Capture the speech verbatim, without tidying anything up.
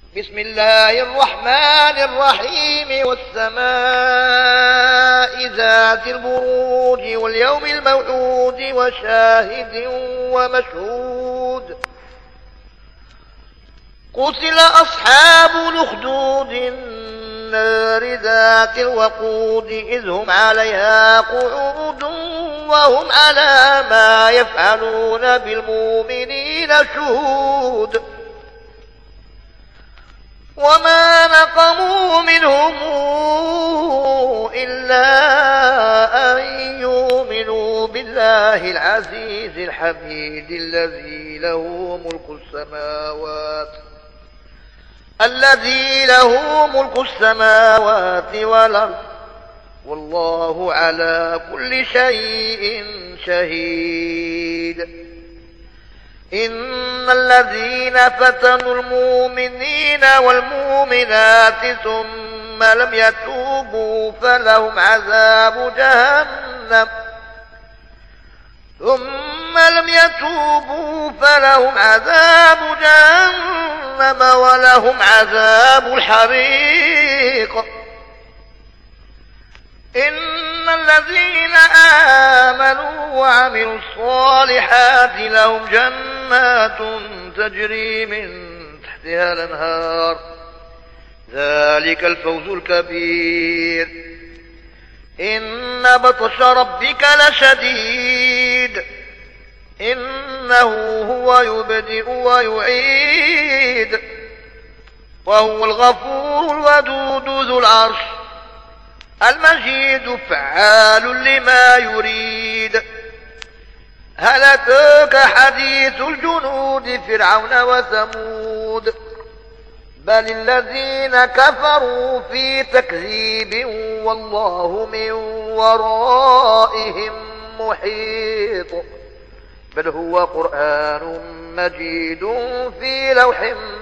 بسم الله الرحمن الرحيم والسماء ذات البروج واليوم الموعود وشاهد ومشهود قتل أصحاب الأخدود النار ذات الوقود إذ هم عليها قعود وهم على ما يفعلون بالمؤمنين شهود وما نقموا منهم إلا أن يؤمنوا بالله العزيز الحميد الذي له ملك السماوات الذي له ملك السماوات والأرض والله على كل شيء شهيد. إن الذين فتنوا المؤمنين والمؤمنات ثم لم يتوبوا فلهم عذاب جهنم ثم لم يتوبوا فلهم عذاب جهنم ولهم عذاب الحريق. إن الذين آمنوا وعملوا الصالحات لهم جنات تجري من تحتها الأنهار ذلك الفوز الكبير. إن بطش ربك لشديد إنه هو يبدئ ويعيد وهو الغفور الودود ذو العرش المجيد فعال لما يريد. هل أتاك حديث الجنود فرعون وثمود بل الذين كفروا في تكذيب والله من ورائهم محيط بل هو قرآن مجيد في لوح